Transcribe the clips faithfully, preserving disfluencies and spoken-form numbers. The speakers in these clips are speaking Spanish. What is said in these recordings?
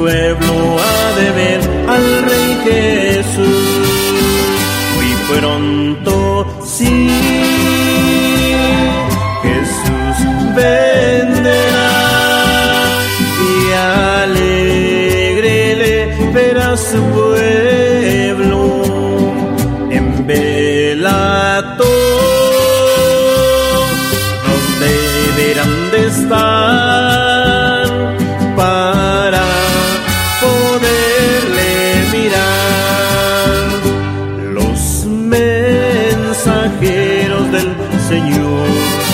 pueblo ha de ver al Rey Jesús. Muy pronto, sí, Jesús vendrá, y alegre le verá su pueblo en vela todos deberán de estar para poderle mirar. Los mensajeros del Señor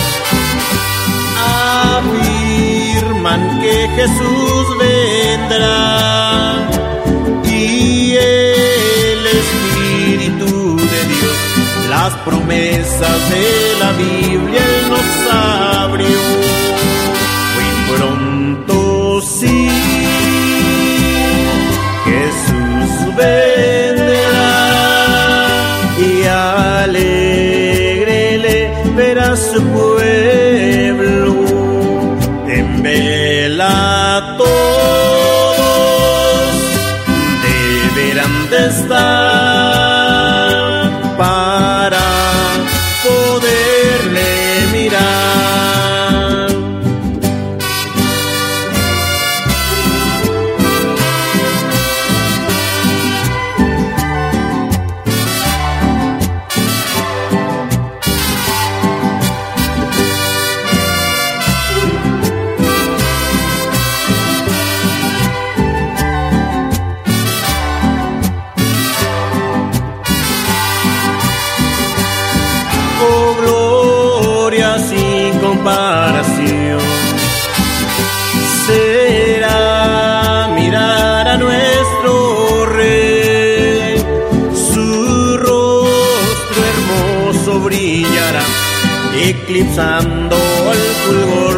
afirman que Jesús vendrá, y el Espíritu de Dios, las promesas de la Biblia, Él nos abrió. Muy pronto, sí, Jesús vendrá, y alegre le verá su pueblo en vela todos deberán de estar para poderle mirar. Oh, gloria sin comparación será mirar a nuestro Rey. Su rostro hermoso brillará, eclipsando al fulgor